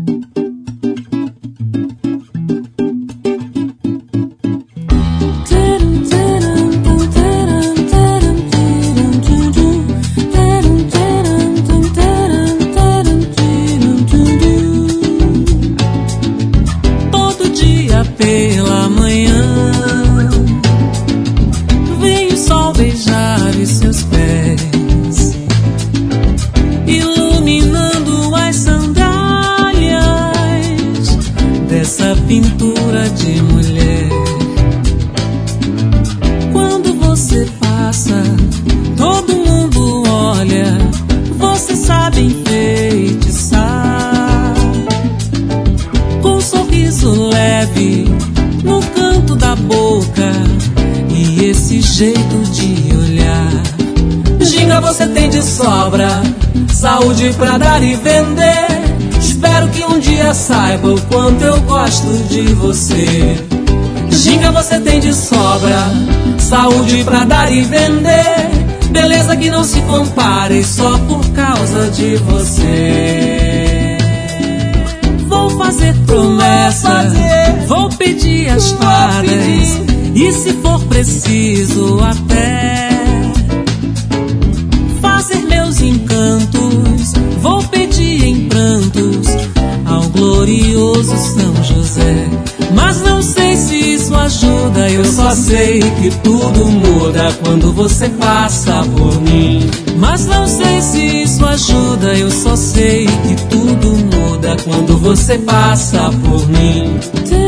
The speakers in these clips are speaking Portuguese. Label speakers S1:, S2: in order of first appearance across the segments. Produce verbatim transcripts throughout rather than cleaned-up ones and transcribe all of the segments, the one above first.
S1: Pela manhã vem o sol beijar os seus pés, iluminando as sandálias dessa pintura de mulher. Quando você passa, todo mundo olha, você sabe enfeitiçar, com um sorriso leve no canto da boca e esse jeito de olhar. Ginga, você tem de sobra saúde pra dar e vender. Espero que um dia saiba o quanto eu gosto de você. Ginga, você tem de sobra saúde pra dar e vender. Beleza que não se compare só por causa de você. Vou fazer promessa, vou, fazer, vou pedir as fadas, e se for preciso até fazer meus encantos, vou pedir em prantos ao glorioso São José. Mas não sei se isso ajuda, eu só sei que tudo muda quando você passa por mim. Mas não sei se isso ajuda, eu só sei que tudo muda quando você passa por mim.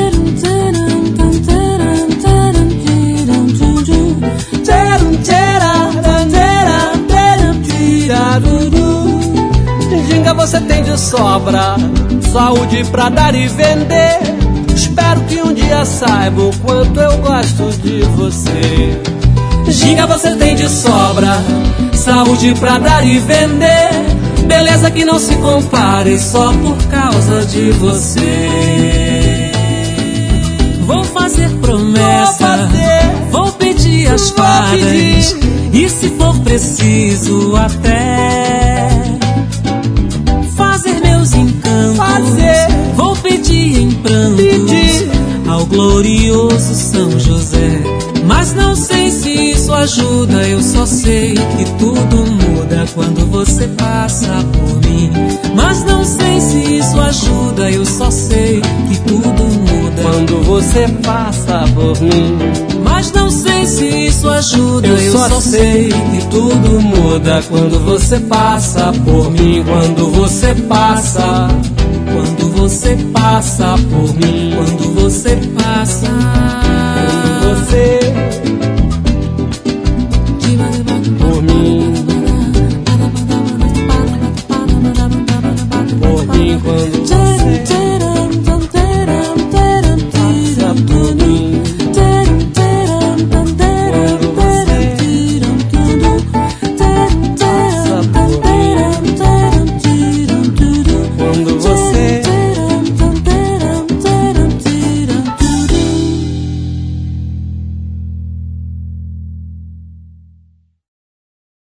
S1: Ginga, você tem de sobra saúde pra dar e vender. Espero que um dia saiba o quanto eu gosto de você. Ginga, você tem de sobra saúde pra dar e vender. Beleza que não se compare só por causa de você. Vou fazer promessa, vou, fazer, vou pedir as fadas, pedir. E se for preciso até fazer meus encantos, fazer. Vou pedir em prantos pedir. Ao glorioso São José. Mas não sei se isso ajuda, eu só sei que tudo muda quando você passa por mim. Mas não sei se isso ajuda, eu só sei que tudo muda
S2: quando você passa por mim.
S1: Mas não sei se isso ajuda,
S2: eu,
S1: eu
S2: só,
S1: só sei
S2: que tudo muda quando você passa por mim. Quando você passa,
S1: quando você passa por mim,
S2: quando você passa.